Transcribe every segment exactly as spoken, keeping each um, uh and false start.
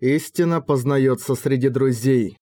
Истина познается среди друзей.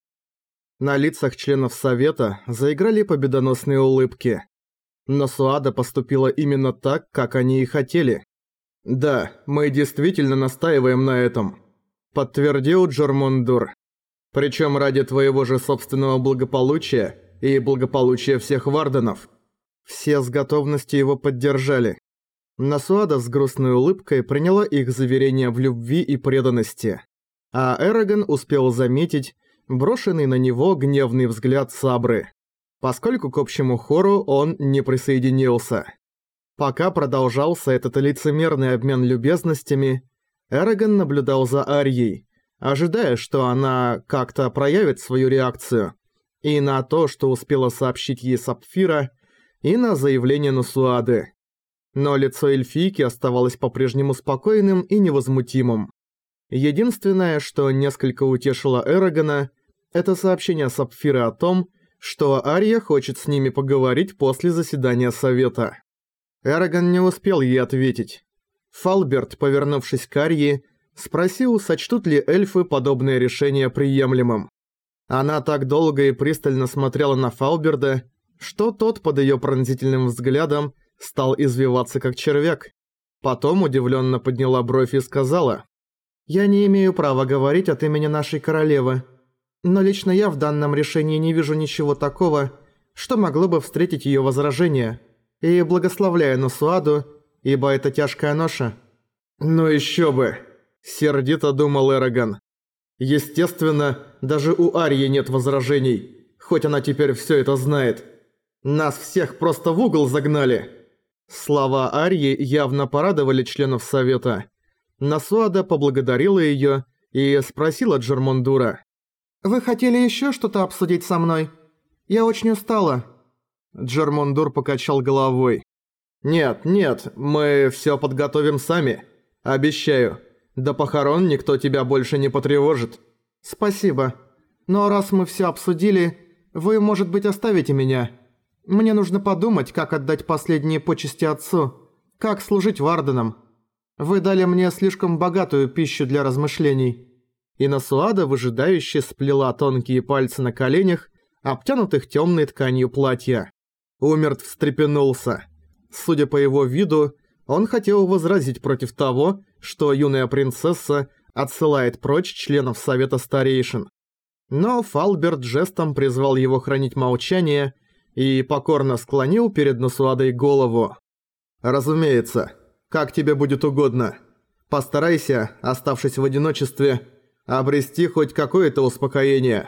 На лицах членов Совета заиграли победоносные улыбки. Но Суада поступила именно так, как они и хотели. «Да, мы действительно настаиваем на этом», — подтвердил Джормундур. «Причем ради твоего же собственного благополучия и благополучия всех варденов». Все с готовностью его поддержали. Но Суада с грустной улыбкой приняла их заверения в любви и преданности. А Эрагон успел заметить брошенный на него гневный взгляд Сабры, поскольку к общему хору он не присоединился. Пока продолжался этот лицемерный обмен любезностями, Эрагон наблюдал за Арьей, ожидая, что она как-то проявит свою реакцию, и на то, что успела сообщить ей Сапфира, и на заявление Насуады. Но лицо эльфийки оставалось по-прежнему спокойным и невозмутимым. Единственное, что несколько утешило Эрагона, это сообщение Сапфиры о том, что Арья хочет с ними поговорить после заседания Совета. Эрагон не успел ей ответить. Фалберт, повернувшись к Арье, спросил, сочтут ли эльфы подобное решение приемлемым. Она так долго и пристально смотрела на Фалберда, что тот под её пронзительным взглядом стал извиваться как червяк. Потом удивлённо подняла бровь и сказала: «Я не имею права говорить от имени нашей королевы, но лично я в данном решении не вижу ничего такого, что могло бы встретить её возражение, и благословляю Насуаду, ибо это тяжкая ноша». «Ну ещё бы!» – сердито думал Эрагон. «Естественно, даже у Арьи нет возражений, хоть она теперь всё это знает. Нас всех просто в угол загнали!» Слова Арьи явно порадовали членов Совета. Насуада поблагодарила её и спросила Джормундура: «Вы хотели ещё что-то обсудить со мной? Я очень устала». Джормундур покачал головой. «Нет, нет, мы всё подготовим сами. Обещаю, до похорон никто тебя больше не потревожит». «Спасибо. Но раз мы всё обсудили, вы, может быть, оставите меня? Мне нужно подумать, как отдать последние почести отцу, как служить варденам. Вы дали мне слишком богатую пищу для размышлений». И Насуада выжидающе сплела тонкие пальцы на коленях, обтянутых темной тканью платья. Умерт встрепенулся. Судя по его виду, он хотел возразить против того, что юная принцесса отсылает прочь членов Совета Старейшин. Но Фалберт жестом призвал его хранить молчание и покорно склонил перед Насуадой голову. «Разумеется. Как тебе будет угодно. Постарайся, оставшись в одиночестве, обрести хоть какое-то успокоение.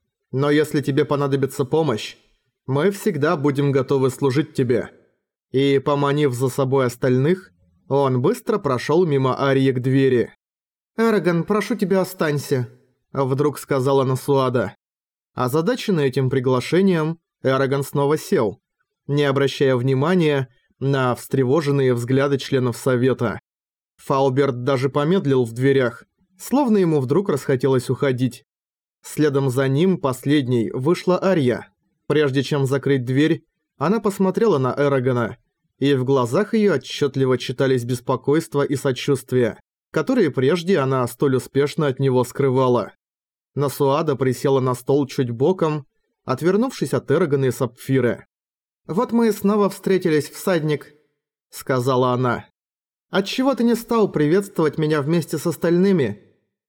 Но если тебе понадобится помощь, мы всегда будем готовы служить тебе». И, поманив за собой остальных, он быстро прошел мимо Арьи к двери. «Эрагон, прошу тебя, останься», — вдруг сказала Насуада. Озадаченный этим приглашением, Эрагон снова сел, не обращая внимания на встревоженные взгляды членов Совета. Фалберт даже помедлил в дверях, словно ему вдруг расхотелось уходить. Следом за ним последней вышла Арья. Прежде чем закрыть дверь, она посмотрела на Эрагона, и в глазах её отчётливо читались беспокойство и сочувствие, которые прежде она столь успешно от него скрывала. Насуада присела на стол чуть боком, отвернувшись от Эрагона и Сапфиры. «Вот мы и снова встретились, всадник», — сказала она. «Отчего ты не стал приветствовать меня вместе с остальными?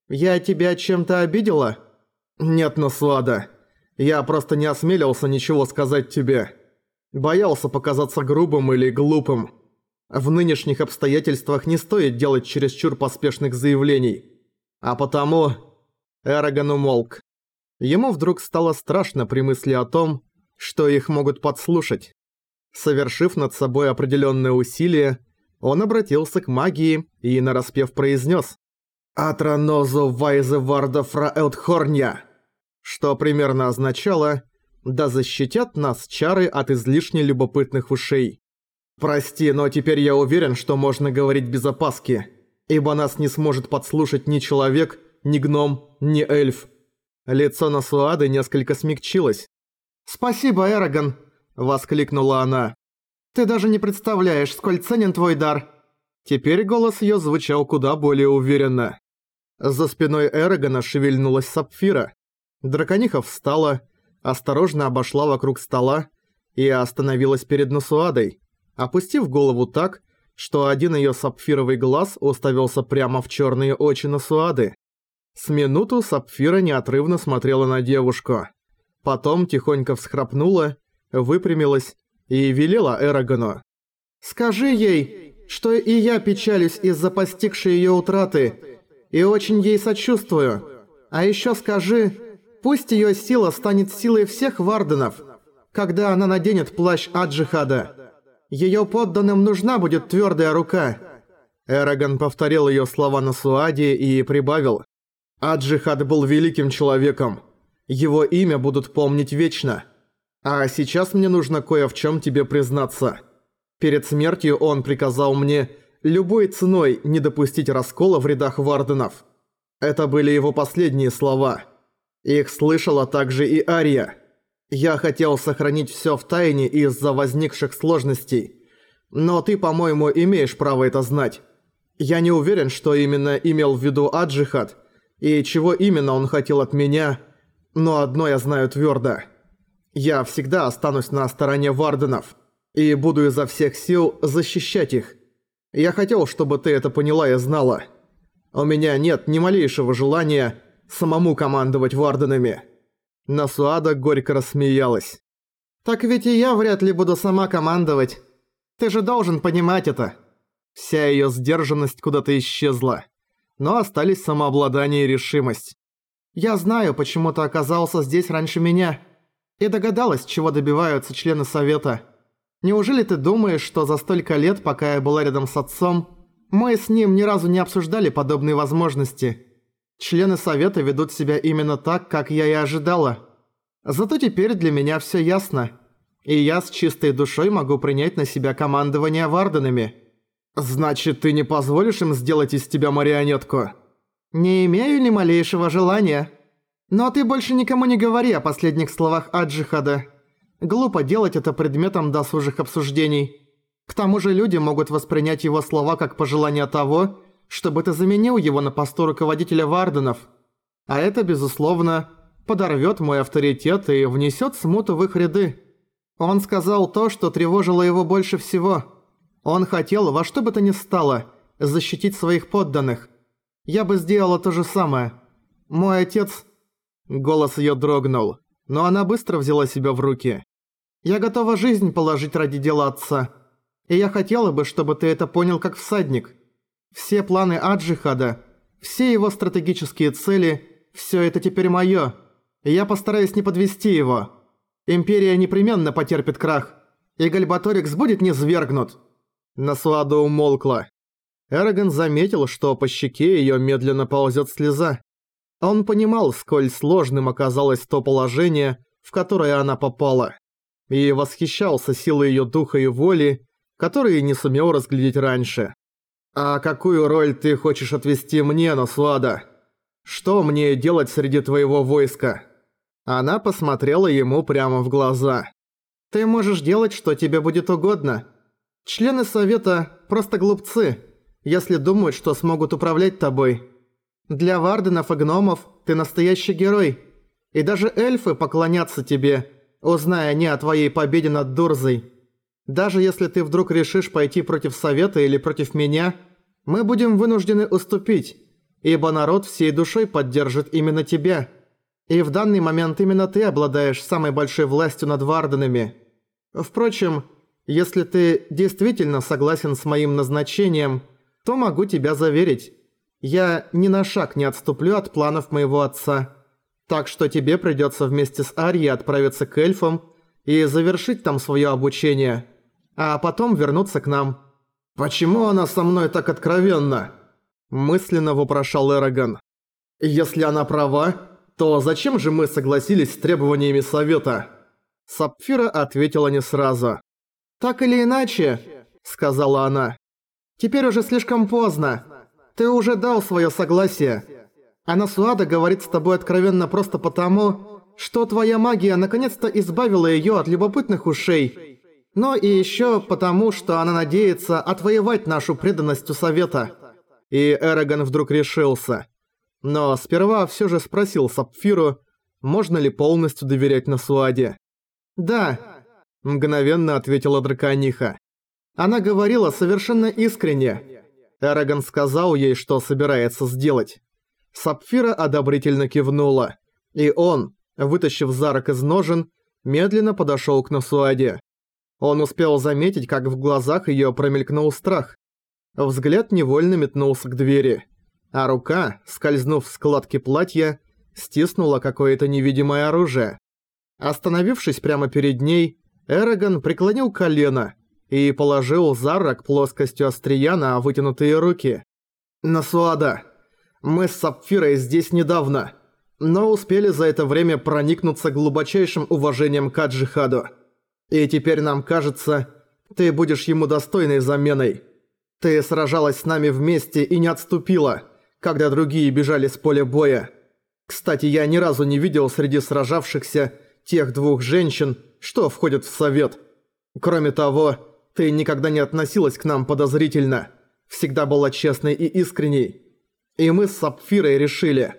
Я тебя чем-то обидела?» «Нет, Насуада. Я просто не осмелился ничего сказать тебе. Боялся показаться грубым или глупым. В нынешних обстоятельствах не стоит делать чересчур поспешных заявлений. А потому...» Эрагон умолк. Ему вдруг стало страшно при мысли о том, что их могут подслушать. Совершив над собой определенное усилие, он обратился к магии и нараспев произнес: «Атранозу вайзе варда фра Элтхорня», что примерно означало «да защитят нас чары от излишне любопытных ушей». «Прости, но теперь я уверен, что можно говорить без опаски, ибо нас не сможет подслушать ни человек, ни гном, ни эльф». Лицо Насуады несколько смягчилось. «Спасибо, Эрагон!» – воскликнула она. «Ты даже не представляешь, сколь ценен твой дар!» Теперь голос её звучал куда более уверенно. За спиной Эрагона шевельнулась Сапфира. Дракониха встала, осторожно обошла вокруг стола и остановилась перед Насуадой, опустив голову так, что один её сапфировый глаз уставился прямо в чёрные очи Насуады. С минуту Сапфира неотрывно смотрела на девушку. Потом тихонько всхрапнула, выпрямилась и велела Эрагону: «Скажи ей, что и я печалюсь из-за постигшей её утраты и очень ей сочувствую. А ещё скажи, пусть её сила станет силой всех варденов, когда она наденет плащ Аджихада. Её подданным нужна будет твёрдая рука». Эрагон повторил её слова Насуаде и прибавил: «Аджихад был великим человеком. Его имя будут помнить вечно. А сейчас мне нужно кое в чём тебе признаться. Перед смертью он приказал мне любой ценой не допустить раскола в рядах варденов. Это были его последние слова. Их слышала также и Ария. Я хотел сохранить всё в тайне из-за возникших сложностей. Но ты, по-моему, имеешь право это знать. Я не уверен, что именно имел в виду Аджихад, и чего именно он хотел от меня, но одно я знаю твёрдо. Я всегда останусь на стороне варденов и буду изо всех сил защищать их. Я хотел, чтобы ты это поняла и знала. У меня нет ни малейшего желания самому командовать варденами». Насуада горько рассмеялась. «Так ведь и я вряд ли буду сама командовать. Ты же должен понимать это». Вся её сдержанность куда-то исчезла, но остались самообладание и решимость. «Я знаю, почему ты оказался здесь раньше меня, и догадалась, чего добиваются члены Совета. Неужели ты думаешь, что за столько лет, пока я была рядом с отцом, мы с ним ни разу не обсуждали подобные возможности? Члены Совета ведут себя именно так, как я и ожидала. Зато теперь для меня всё ясно, и я с чистой душой могу принять на себя командование варденами». «Значит, ты не позволишь им сделать из тебя марионетку?» «Не имею ни малейшего желания. Но ты больше никому не говори о последних словах Аджихада. Глупо делать это предметом досужих обсуждений. К тому же люди могут воспринять его слова как пожелание того, чтобы ты заменил его на посту руководителя варденов. А это, безусловно, подорвёт мой авторитет и внесёт смуту в их ряды. Он сказал то, что тревожило его больше всего. Он хотел во что бы то ни стало защитить своих подданных. Я бы сделала то же самое. Мой отец...» Голос её дрогнул, но она быстро взяла себя в руки. «Я готова жизнь положить ради дела отца. И я хотела бы, чтобы ты это понял как всадник. Все планы Аджихада, все его стратегические цели, всё это теперь моё. И я постараюсь не подвести его. Империя непременно потерпит крах, и Гальбаторикс будет низвергнут». Насуада умолкла. Эрагон заметил, что по щеке её медленно ползёт слеза. Он понимал, сколь сложным оказалось то положение, в которое она попала, и восхищался силой её духа и воли, которые не сумел разглядеть раньше. «А какую роль ты хочешь отвести мне, Насуада? Что мне делать среди твоего войска?» Она посмотрела ему прямо в глаза. «Ты можешь делать, что тебе будет угодно. Члены Совета просто глупцы, если думают, что смогут управлять тобой. Для варденов и гномов ты настоящий герой, и даже эльфы поклонятся тебе, узная не о твоей победе над Дурзой. Даже если ты вдруг решишь пойти против Совета или против меня, мы будем вынуждены уступить, ибо народ всей душой поддержит именно тебя. И в данный момент именно ты обладаешь самой большой властью над варденами. Впрочем, если ты действительно согласен с моим назначением, то могу тебя заверить, я ни на шаг не отступлю от планов моего отца. Так что тебе придётся вместе с Арией отправиться к эльфам и завершить там своё обучение, а потом вернуться к нам». «Почему она со мной так откровенна?» – мысленно вопрошал Эрагон. «Если она права, то зачем же мы согласились с требованиями Совета?» Сапфира ответила не сразу. «Так или иначе», – сказала она, – «теперь уже слишком поздно. Ты уже дал своё согласие. А Насуада говорит с тобой откровенно просто потому, что твоя магия наконец-то избавила её от любопытных ушей. Но и ещё потому, что она надеется отвоевать нашу преданность у Совета». И Эрагон вдруг решился. Но сперва все же спросил Сапфиру, можно ли полностью доверять Насуаде. «Да», – мгновенно ответила дракониха. Она говорила совершенно искренне. Эрагон сказал ей, что собирается сделать. Сапфира одобрительно кивнула, и он, вытащив зарок из ножен, медленно подошел к Насуаде. Он успел заметить, как в глазах ее промелькнул страх. Взгляд невольно метнулся к двери, а рука, скользнув в складки платья, стиснула какое-то невидимое оружие. Остановившись прямо перед ней, Эрагон преклонил колено и положил зарок плоскостью острия на вытянутые руки. «Насуада, мы с Сапфирой здесь недавно, но успели за это время проникнуться глубочайшим уважением к Аджихаду. И теперь нам кажется, ты будешь ему достойной заменой. Ты сражалась с нами вместе и не отступила, когда другие бежали с поля боя. Кстати, я ни разу не видел среди сражавшихся тех двух женщин, что входят в совет. Кроме того, ты никогда не относилась к нам подозрительно, всегда была честной и искренней. И мы с Сапфирой решили.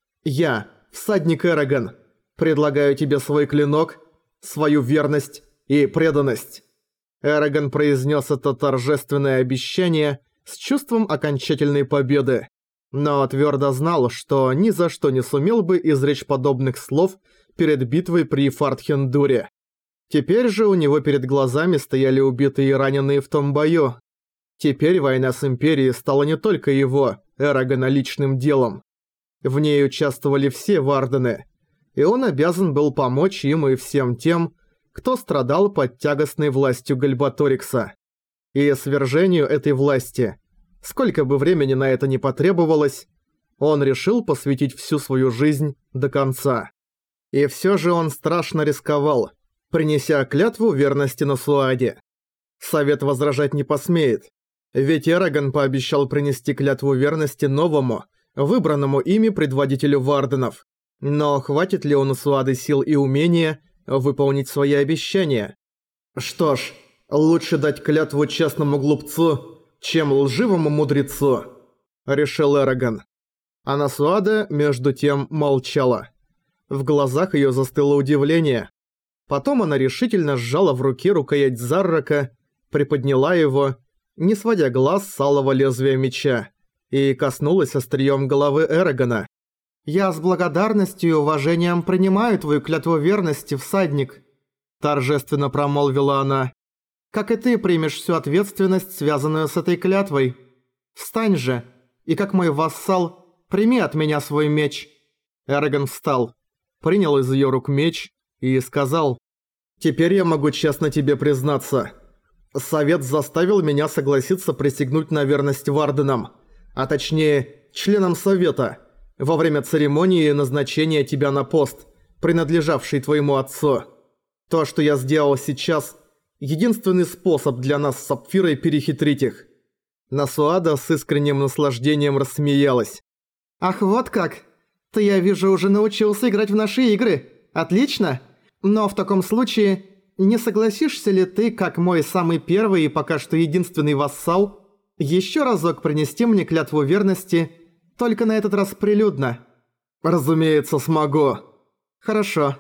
Я, всадник Эрагон, предлагаю тебе свой клинок, свою верность и преданность». Эрагон произнес это торжественное обещание с чувством окончательной победы, но твердо знал, что ни за что не сумел бы изречь подобных слов перед битвой при Фартхендуре. Теперь же у него перед глазами стояли убитые и раненые в том бою. Теперь война с Империей стала не только его, Эрагона, личным делом. В ней участвовали все вардены, и он обязан был помочь им и всем тем, кто страдал под тягостной властью Гальбаторикса. И свержению этой власти, сколько бы времени на это ни потребовалось, он решил посвятить всю свою жизнь до конца. И все же он страшно рисковал, принеся клятву верности Насуаде. Совет возражать не посмеет, ведь Эрагон пообещал принести клятву верности новому, выбранному ими предводителю варденов. Но хватит ли у Насуады сил и умения выполнить свои обещания? Что ж, лучше дать клятву честному глупцу, чем лживому мудрецу, решил Эрагон. А Насуада, между тем, молчала. В глазах ее застыло удивление. Потом она решительно сжала в руке рукоять Заррака, приподняла его, не сводя глаз с алого лезвия меча, и коснулась острием головы Эрагона. «Я с благодарностью и уважением принимаю твою клятву верности, всадник», – торжественно промолвила она. «Как и ты примешь всю ответственность, связанную с этой клятвой. Встань же, и как мой вассал, прими от меня свой меч». Эрагон встал, принял из ее рук меч и сказал: «Теперь я могу честно тебе признаться. Совет заставил меня согласиться присягнуть на верность варденам, а точнее, членам Совета, во время церемонии назначения тебя на пост, принадлежавший твоему отцу. То, что я сделал сейчас, единственный способ для нас с Сапфирой перехитрить их». Насуада с искренним наслаждением рассмеялась. «Ах, вот как! Ты, я вижу, уже научился играть в наши игры. Отлично! Но в таком случае, не согласишься ли ты, как мой самый первый и пока что единственный вассал, еще разок принести мне клятву верности, только на этот раз прилюдно?» «Разумеется, смогу». «Хорошо.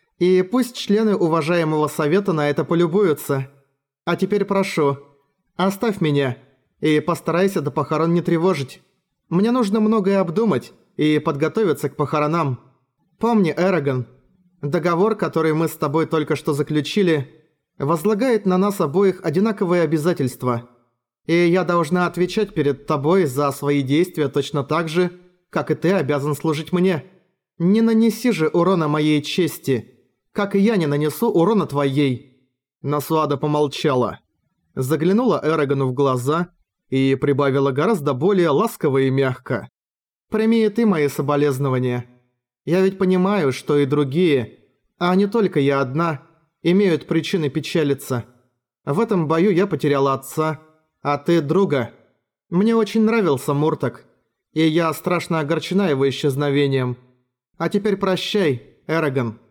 И пусть члены уважаемого совета на это полюбуются. А теперь прошу, оставь меня и постарайся до похорон не тревожить. Мне нужно многое обдумать и подготовиться к похоронам. Помни, Эрагон, договор, который мы с тобой только что заключили, возлагает на нас обоих одинаковые обязательства. И я должна отвечать перед тобой за свои действия точно так же, как и ты обязан служить мне. Не нанеси же урона моей чести, как и я не нанесу урона твоей». Насуада помолчала, заглянула Эрагону в глаза и прибавила гораздо более ласково и мягко: «Прими и ты мои соболезнования. Я ведь понимаю, что и другие, а не только я одна, имеют причины печалиться. В этом бою я потеряла отца, а ты друга. Мне очень нравился Муртак, и я страшно огорчена его исчезновением. А теперь прощай, Эрагон».